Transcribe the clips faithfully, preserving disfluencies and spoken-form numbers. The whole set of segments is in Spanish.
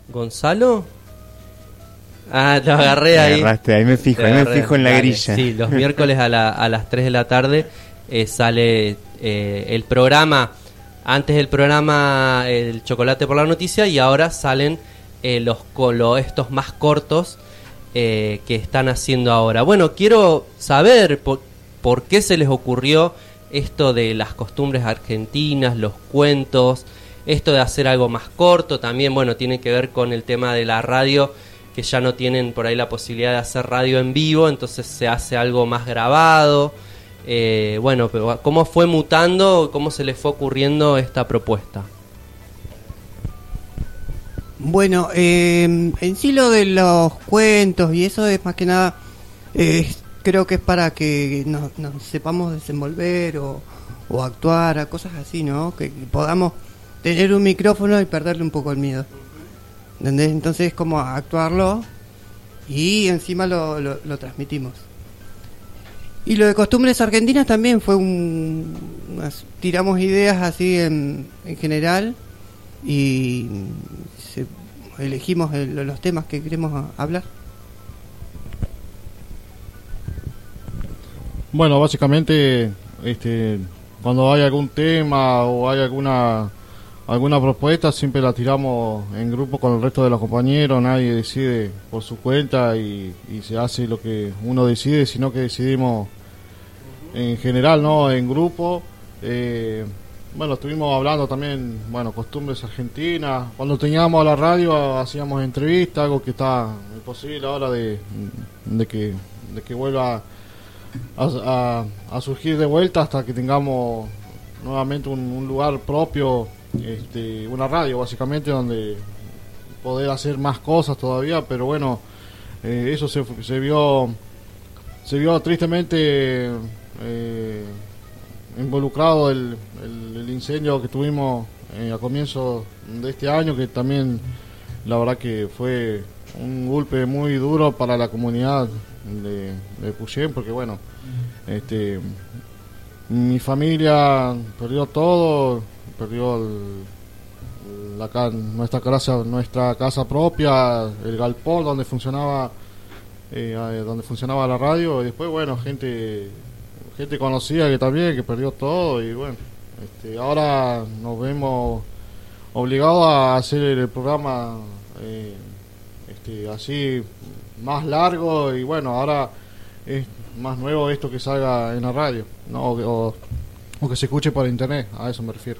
¿Gonzalo? Ah, te agarré ahí. Me agarraste, ahí me fijo, Te ahí agarré. me fijo en la Dale. grilla. Sí, los miércoles a, la, a las tres de la tarde eh, sale eh, el programa. Antes del programa El Chocolate por la Noticia, y ahora salen eh, los colo, estos más cortos eh, que están haciendo ahora. Bueno, quiero saber por, por qué se les ocurrió esto de las costumbres argentinas, los cuentos, esto de hacer algo más corto. También, bueno, tiene que ver con el tema de la radio, que ya no tienen por ahí la posibilidad de hacer radio en vivo, entonces se hace algo más grabado. Eh, bueno, pero ¿cómo fue mutando? ¿Cómo se les fue ocurriendo esta propuesta? Bueno, eh, en sí lo de los cuentos y eso es más que nada, eh, creo que es para que nos, nos sepamos desenvolver o, o actuar, a cosas así, ¿no? Que, que podamos tener un micrófono y perderle un poco el miedo. ¿Entendés? Entonces es como actuarlo y encima lo, lo, lo transmitimos. Y lo de costumbres argentinas también fue un... unas- tiramos ideas así en, en general y se- elegimos el- los temas que queremos a- hablar. Bueno, básicamente, este, cuando hay algún tema o hay alguna alguna propuesta, siempre la tiramos en grupo con el resto de los compañeros. Nadie decide por su cuenta y, y se hace lo que uno decide, sino que decidimos en general, ¿no? En grupo. Eh, bueno, estuvimos hablando también, bueno, costumbres argentinas. Cuando teníamos la radio hacíamos entrevistas, algo que está imposible ahora de, de que de que vuelva a, a, a surgir de vuelta hasta que tengamos nuevamente un, un lugar propio, este, una radio básicamente donde poder hacer más cosas todavía. Pero bueno, eh, eso se, se vio se vio tristemente eh, involucrado el, el, el incendio que tuvimos eh, a comienzo de este año, que también la verdad que fue un golpe muy duro para la comunidad de, de Puyén, porque bueno, este, mi familia perdió todo, perdió el, la, nuestra casa, nuestra casa propia, el galpón donde funcionaba eh, donde funcionaba la radio, y después bueno, gente gente conocida que también que perdió todo, y bueno, este, ahora nos vemos obligados a hacer el programa eh, este, así más largo, y bueno, ahora es más nuevo esto que salga en la radio, ¿no? o, o, o que se escuche por internet, a eso me refiero.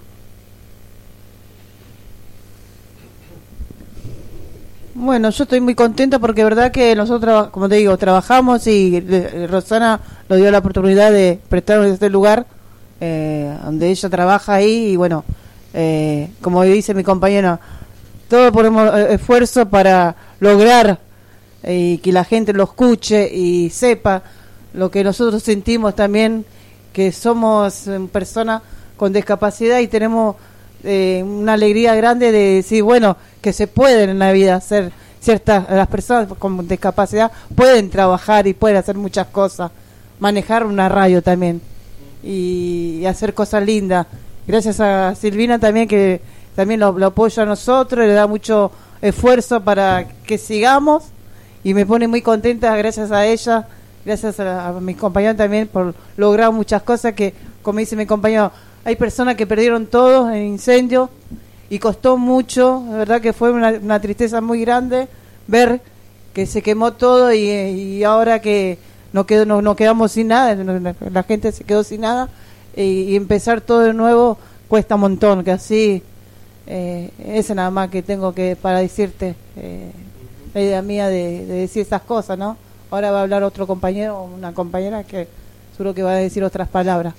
Bueno, yo estoy muy contenta porque es verdad que nosotros, como te digo, trabajamos y eh, Rosana nos dio la oportunidad de prestarnos este lugar eh, donde ella trabaja ahí, y bueno, eh, como dice mi compañera, todos ponemos eh, esfuerzo para lograr eh, y que la gente lo escuche y sepa lo que nosotros sentimos también, que somos eh, personas con discapacidad y tenemos eh, una alegría grande de decir, bueno, que se pueden en la vida hacer ciertas, las personas con discapacidad pueden trabajar y pueden hacer muchas cosas, manejar una radio también y, y hacer cosas lindas. Gracias a Silvina también, que también lo, lo apoya a nosotros, le da mucho esfuerzo para que sigamos, y me pone muy contenta gracias a ella, gracias a, a mis compañeros también por lograr muchas cosas que, como dice mi compañero, hay personas que perdieron todo en incendio y costó mucho, la verdad que fue una, una tristeza muy grande ver que se quemó todo, y, y ahora que no quedó, no, no quedamos sin nada, la gente se quedó sin nada, y, y empezar todo de nuevo cuesta un montón, que así eh, esa nada más que tengo que para decirte eh, la idea mía de, de decir esas cosas, ¿no? Ahora va a hablar otro compañero o una compañera que seguro que va a decir otras palabras.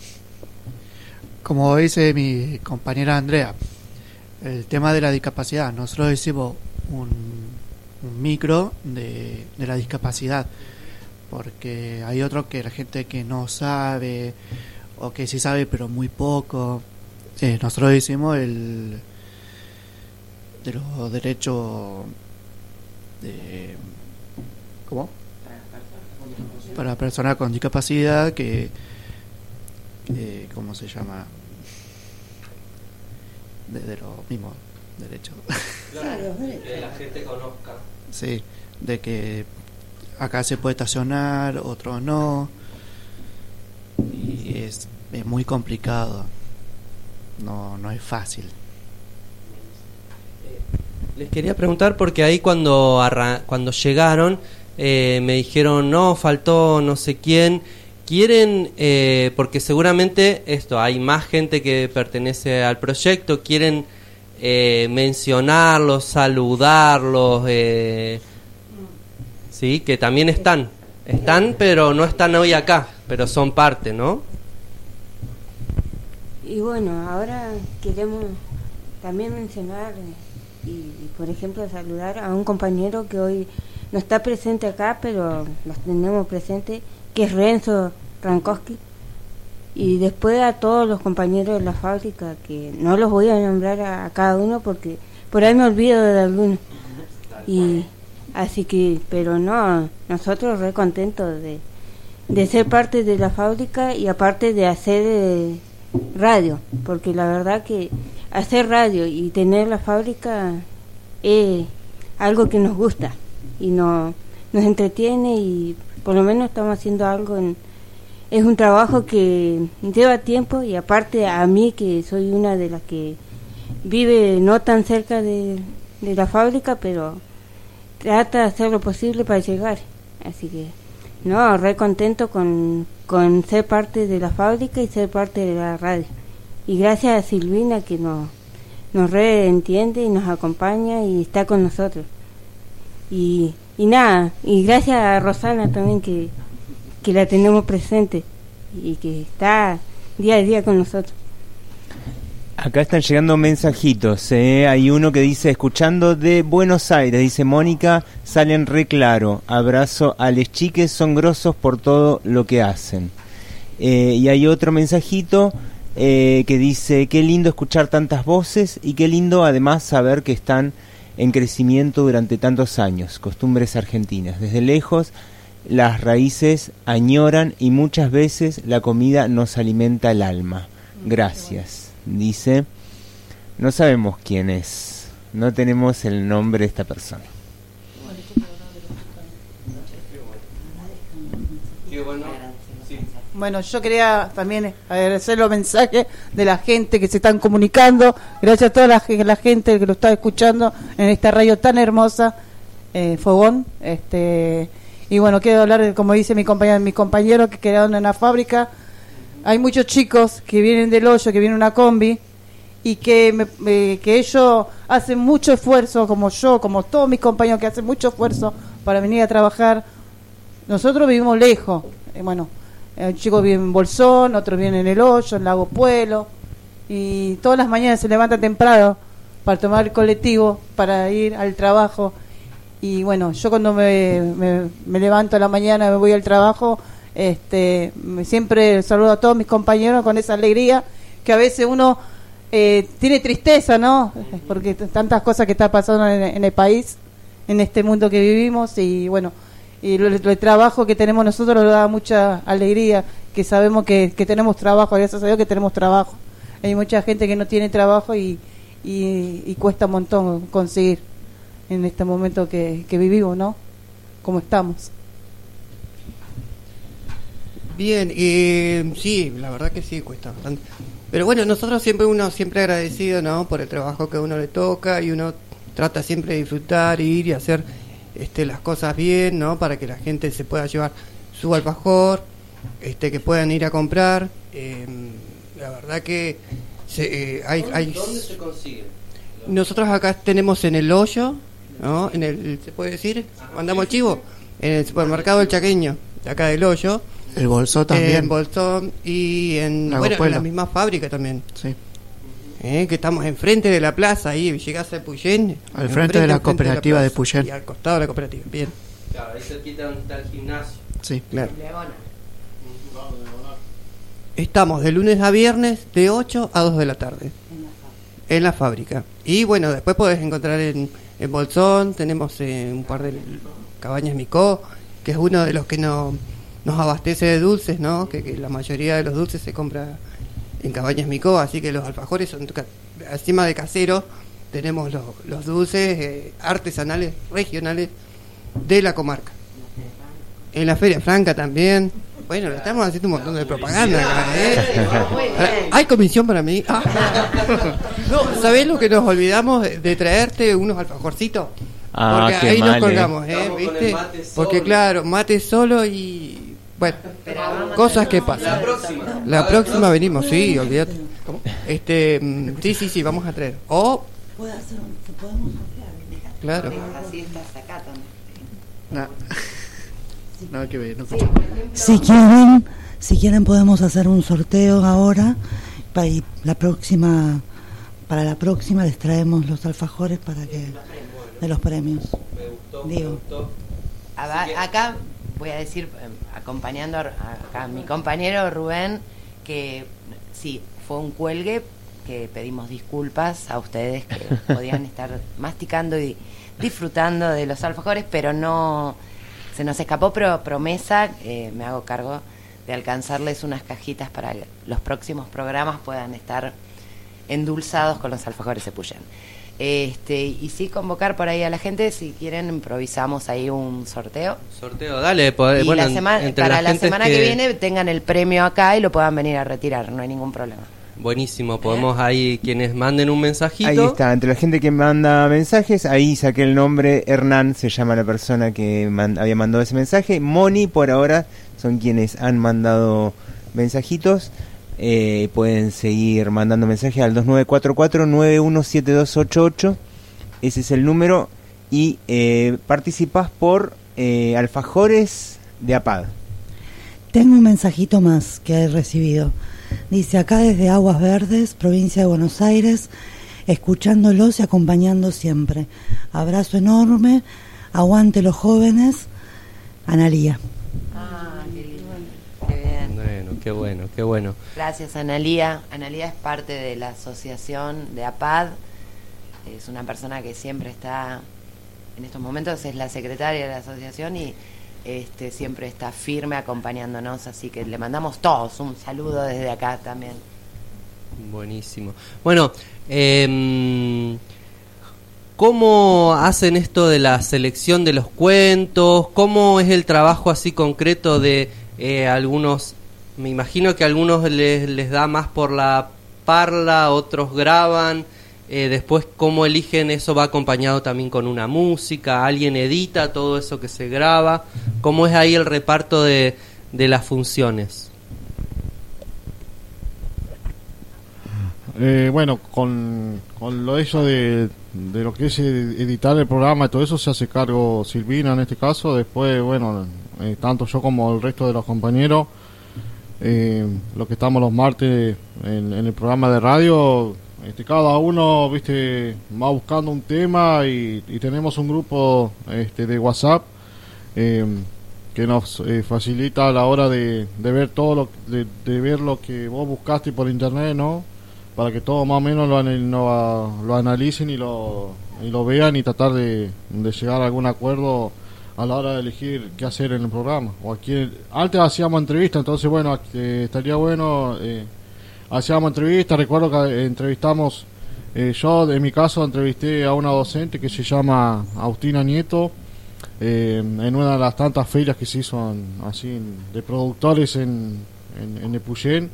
Como dice mi compañera Andrea, el tema de la discapacidad, nosotros hicimos un, un micro de, de la discapacidad, porque hay otros que la gente que no sabe o que sí sabe pero muy poco. Eh, nosotros hicimos el de los derechos de ¿cómo? Para personas con discapacidad, que, que ¿cómo se llama? De, de lo mismo, derecho. Claro, que la gente conozca. Sí, de que acá se puede estacionar, otros no. Y es, es muy complicado. No, no es fácil. Les quería preguntar porque ahí cuando arra- cuando llegaron eh, me dijeron no, faltó no sé quién. Quieren, eh, porque seguramente esto, hay más gente que pertenece al proyecto, quieren eh, mencionarlos, saludarlos, eh, sí, que también están, están pero no están hoy acá, pero son parte, ¿no? Y bueno, ahora queremos también mencionar y, y por ejemplo saludar a un compañero que hoy no está presente acá, pero los tenemos presente, que es Renzo Rankowski, y después a todos los compañeros de la fábrica, que no los voy a nombrar a, a cada uno porque por ahí me olvido de algunos, y así que, pero no, nosotros re contentos de, de ser parte de la fábrica y aparte de hacer eh, radio, porque la verdad que hacer radio y tener la fábrica es algo que nos gusta y no, nos entretiene, y por lo menos estamos haciendo algo en, es un trabajo que lleva tiempo, y aparte a mí que soy una de las que vive no tan cerca de, de la fábrica, pero trata de hacer lo posible para llegar, así que no, re contento con, con ser parte de la fábrica y ser parte de la radio, y gracias a Silvina que nos, nos re entiende y nos acompaña y está con nosotros. Y, y nada, y gracias a Rosana también que, que la tenemos presente y que está día a día con nosotros. Acá están llegando mensajitos, ¿eh? Hay uno que dice, escuchando de Buenos Aires, dice Mónica, salen re claro, abrazo a les chiques, son grosos por todo lo que hacen. Eh, y hay otro mensajito eh, que dice, qué lindo escuchar tantas voces y qué lindo además saber que están en crecimiento durante tantos años, costumbres argentinas. Desde lejos las raíces añoran y muchas veces la comida nos alimenta el alma. Gracias, dice. No sabemos quién es, no tenemos el nombre de esta persona. Bueno, yo quería también agradecer los mensajes de la gente que se están comunicando. Gracias a toda la, la gente que lo está escuchando en esta radio tan hermosa, eh, Fogón. Este, y bueno, quiero hablar, como dice mi compañero, mis compañeros que quedaron en la fábrica. Hay muchos chicos que vienen del hoyo, que vienen en una combi, y que, me, me, que ellos hacen mucho esfuerzo, como yo, como todos mis compañeros que hacen mucho esfuerzo para venir a trabajar. Nosotros vivimos lejos, eh, bueno, un chico vive en Bolsón, otro viene en el hoyo, en Lago Pueblo, y todas las mañanas se levanta temprano para tomar el colectivo, para ir al trabajo. Y bueno, yo cuando me, me, me levanto a la mañana, me voy al trabajo, este, siempre saludo a todos mis compañeros con esa alegría, que a veces uno eh, tiene tristeza, ¿no? Porque t- tantas cosas que está pasando en, en el país, en este mundo que vivimos, y bueno, y el, el trabajo que tenemos nosotros nos da mucha alegría, que sabemos que, que tenemos trabajo, gracias a Dios que tenemos trabajo. Hay mucha gente que no tiene trabajo y, y, y cuesta un montón conseguir en este momento que, que vivimos, ¿no? Como estamos. Bien, eh, sí, la verdad que sí, cuesta bastante. Pero bueno, nosotros siempre, uno siempre agradecido, ¿no? Por el trabajo que a uno le toca, y uno trata siempre de disfrutar, ir y hacer este, las cosas bien, ¿no? Para que la gente se pueda llevar su alfajor, este, que puedan ir a comprar. Eh, la verdad que se, eh, hay, ¿Dónde, hay... ¿Dónde se consigue? Nosotros acá tenemos en el hoyo, ¿no? En el, ¿se puede decir? Mandamos el chivo. En el supermercado El Chaqueño, de acá del hoyo. El Bolsón también. En Bolsón y en, Lago bueno, en Pueblo. la misma fábrica también. Sí. Eh, que estamos enfrente de la plaza, ahí llegás a Puyén. Al frente de la cooperativa de plaza, Puyén. Y al costado de la cooperativa, bien. Claro, ahí cerquita donde está el gimnasio. Sí. Claro. Estamos de lunes a viernes de ocho a dos de la tarde. En la fábrica. Y bueno, después podés encontrar en, en Bolsón, tenemos eh, un par de cabañas Micó, que es uno de los que no, nos abastece de dulces, ¿no? Que, que la mayoría de los dulces se compra en Cabañas Micó, así que los alfajores son ca- encima de caseros, tenemos los, los dulces eh, artesanales regionales de la comarca. En la Feria Franca también. Bueno, le estamos haciendo un montón de propaganda acá, ¿eh? ¿Hay comisión para mí? Ah. No, ¿sabés lo que nos olvidamos de, de traerte unos alfajorcitos? Ah, porque qué ahí mal, nos eh. colgamos, ¿eh? ¿Viste? Porque claro, mate solo y... Bueno, cosas que pasan. La próxima. La próxima venimos, sí, olvídate. ¿Cómo? Este, mm, sí, sí, sí, vamos a traer. O... Puede hacer un, se podemos sortear. Claro. Así estás acá también. No, nada que ver, no escucho. Si quieren, si quieren podemos hacer un sorteo ahora pa- y la próxima, para la próxima les traemos los alfajores para que de los premios. Me gustó, Digo. me gustó. A va- Acá voy a decir, eh, acompañando a, a- a mi compañero Rubén, que sí, fue un cuelgue, que pedimos disculpas a ustedes que podían estar masticando y disfrutando de los alfajores, pero no se nos escapó, pero promesa, eh, me hago cargo de alcanzarles unas cajitas para que los próximos programas puedan estar endulzados con los alfajores Epuyén. Este, y sí convocar por ahí a la gente, si quieren improvisamos ahí un sorteo. Sorteo, dale. Pues, Y bueno, la semana, entre para la gentes semana que... viene tengan el premio acá y lo puedan venir a retirar, no hay ningún problema. Buenísimo, podemos ahí, quienes manden un mensajito. Ahí está, entre la gente que manda mensajes, ahí saqué el nombre, Hernán se llama la persona que man- había mandado ese mensaje, Moni por ahora son quienes han mandado mensajitos, eh, pueden seguir mandando mensajes al dos nueve cuatro cuatro nueve uno siete dos ocho ocho, ese es el número, y eh, participás por eh, alfajores de APAD. Tengo un mensajito más que he recibido. Dice, acá desde Aguas Verdes, provincia de Buenos Aires, escuchándolos y acompañando siempre. Abrazo enorme, aguante los jóvenes, Analía. Ah, qué lindo. Qué bien. Bueno, qué bueno, qué bueno. Gracias, Analía. Analía es parte de la asociación de APAD. Es una persona que siempre está, en estos momentos es la secretaria de la asociación y este siempre está firme acompañándonos. Así que le mandamos todos un saludo desde acá también. Buenísimo. Bueno, eh, ¿cómo hacen esto de la selección de los cuentos? ¿Cómo es el trabajo así concreto de eh, algunos? Me imagino que a algunos les, les da más por la parla, otros graban. Eh, después, ¿cómo eligen? Eso va acompañado también con una música. ¿Alguien edita todo eso que se graba? ¿Cómo es ahí el reparto de, de las funciones? Eh, bueno, con, con lo eso de, de lo que es editar el programa y todo eso se hace cargo Silvina en este caso. Después, bueno, eh, tanto yo como el resto de los compañeros, eh, los que estamos los martes en, en el programa de radio, este, cada uno, viste, va buscando un tema y, y tenemos un grupo este, de WhatsApp eh, que nos eh, facilita a la hora de, de ver todo lo, de, de ver lo que vos buscaste por internet, ¿no? Para que todos más o menos lo, anal- lo, lo analicen y lo, y lo vean y tratar de, de llegar a algún acuerdo a la hora de elegir qué hacer en el programa. O aquí, antes hacíamos entrevistas, entonces bueno, eh, estaría bueno, eh, hacíamos entrevistas, recuerdo que entrevistamos, eh, yo en mi caso entrevisté a una docente que se llama Agustina Nieto, eh, en una de las tantas ferias que se hizo en- así en- de productores en, en, en Epuyén,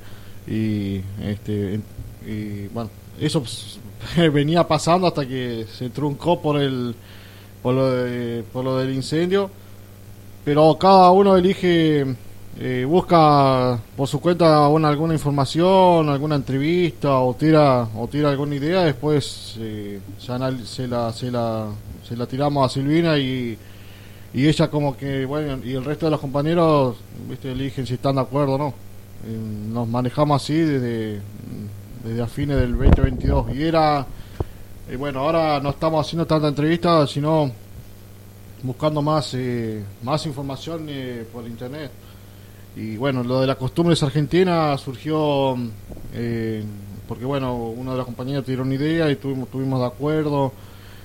y este en- y bueno, eso pues, venía pasando hasta que se truncó por el por lo, de- por lo del incendio, pero cada uno elige, eh, busca por su cuenta una, alguna información, alguna entrevista o tira o tira alguna idea, después eh, se, anal- se la se la se la tiramos a Silvina y y ella como que bueno, y el resto de los compañeros, viste, eligen si están de acuerdo o no. Eh, nos manejamos así desde desde a fines del veinte veintidós y era eh, bueno, ahora no estamos haciendo tanta entrevista, sino buscando más eh, más información eh, por internet. Y bueno, lo de las costumbres argentinas surgió eh, porque bueno, uno de los compañeros tiró una idea y tuvimos tuvimos de acuerdo.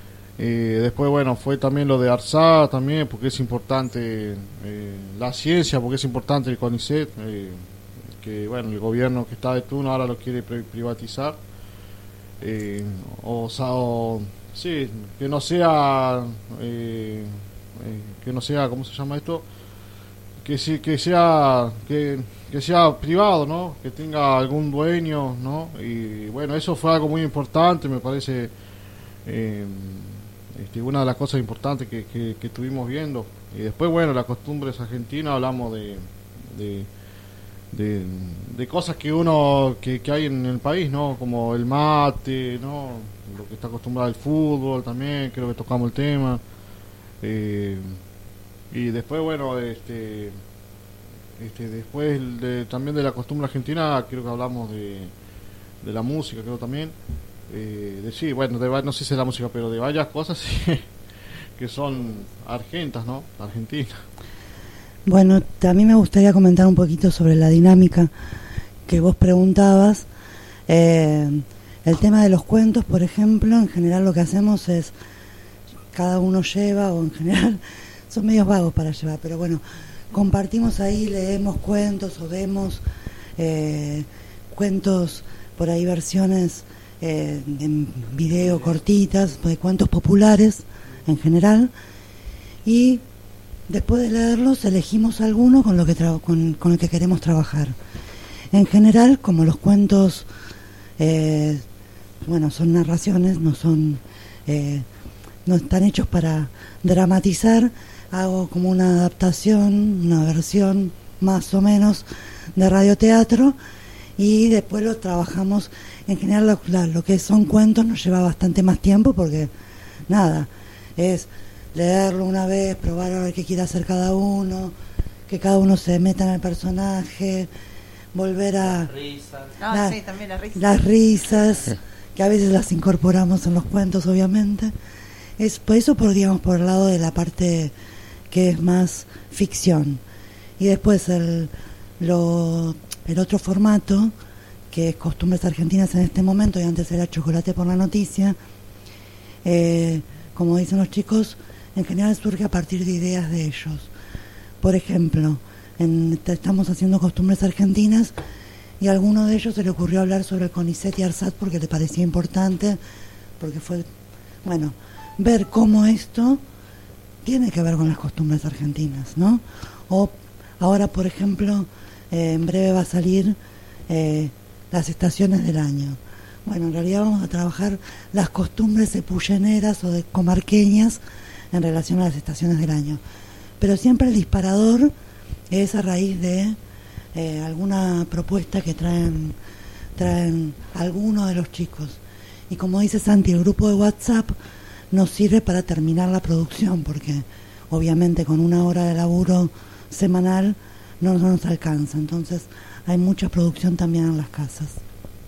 Eh, después bueno, fue también lo de ARSA también, porque es importante eh, la ciencia, porque es importante el CONICET, eh, que bueno, el gobierno que está de turno ahora lo quiere pri- privatizar. eh, o, o sí, que no sea eh, eh, que no sea, ¿cómo se llama esto? Que sí, que sea que, que sea privado, ¿no? Que tenga algún dueño, ¿no? Y bueno, eso fue algo muy importante, me parece, eh, este, una de las cosas importantes que, que, que estuvimos viendo. Y después, bueno, las costumbres argentinas, hablamos de de, de, de cosas que uno que, que hay en el país, ¿no? Como el mate, ¿no? Lo que está acostumbrado al fútbol también, creo que tocamos el tema. Eh, y después, bueno, este, este después de, también de la costumbre argentina, creo que hablamos de, de la música, creo también. Eh, de sí, bueno, de, no sé si es la música, pero de varias cosas sí, que son argentas, ¿no? Argentinas. Bueno, a mí me gustaría comentar un poquito sobre la dinámica que vos preguntabas. Eh, el tema de los cuentos, por ejemplo, en general lo que hacemos es, cada uno lleva, o en general son medios vagos para llevar, pero bueno, compartimos ahí, leemos cuentos o vemos eh, cuentos, por ahí versiones eh, en video cortitas, de cuentos populares en general, y después de leerlos elegimos alguno con lo que tra- con, con el que queremos trabajar. En general, como los cuentos eh, bueno, son narraciones, no son eh, no están hechos para dramatizar, hago como una adaptación, una versión más o menos de radioteatro, y después lo trabajamos. En general lo, la, lo que son cuentos nos lleva bastante más tiempo, porque nada, es leerlo una vez, probar a ver qué quiere hacer cada uno, que cada uno se meta en el personaje, volver a Las risas. No, la- sí, también las risas. las risas, que a veces las incorporamos en los cuentos, obviamente. Es por eso, por digamos, por el lado de la parte que es más ficción. Y después el lo el otro formato, que es Costumbres Argentinas en este momento, y antes era Chocolate por la Noticia, eh, como dicen los chicos, en general surge a partir de ideas de ellos. Por ejemplo, en, estamos haciendo Costumbres Argentinas y a alguno de ellos se le ocurrió hablar sobre el CONICET y ARSAT porque le parecía importante, porque fue, bueno, ver cómo esto tiene que ver con las costumbres argentinas, ¿no? O ahora, por ejemplo, eh, en breve va a salir eh, las estaciones del año. Bueno, en realidad vamos a trabajar las costumbres epulleneras o de comarqueñas en relación a las estaciones del año. Pero siempre el disparador es a raíz de eh, alguna propuesta que traen, traen algunos de los chicos. Y como dice Santi, el grupo de WhatsApp nos sirve para terminar la producción, porque obviamente con una hora de laburo semanal no, no nos alcanza. Entonces hay mucha producción también en las casas.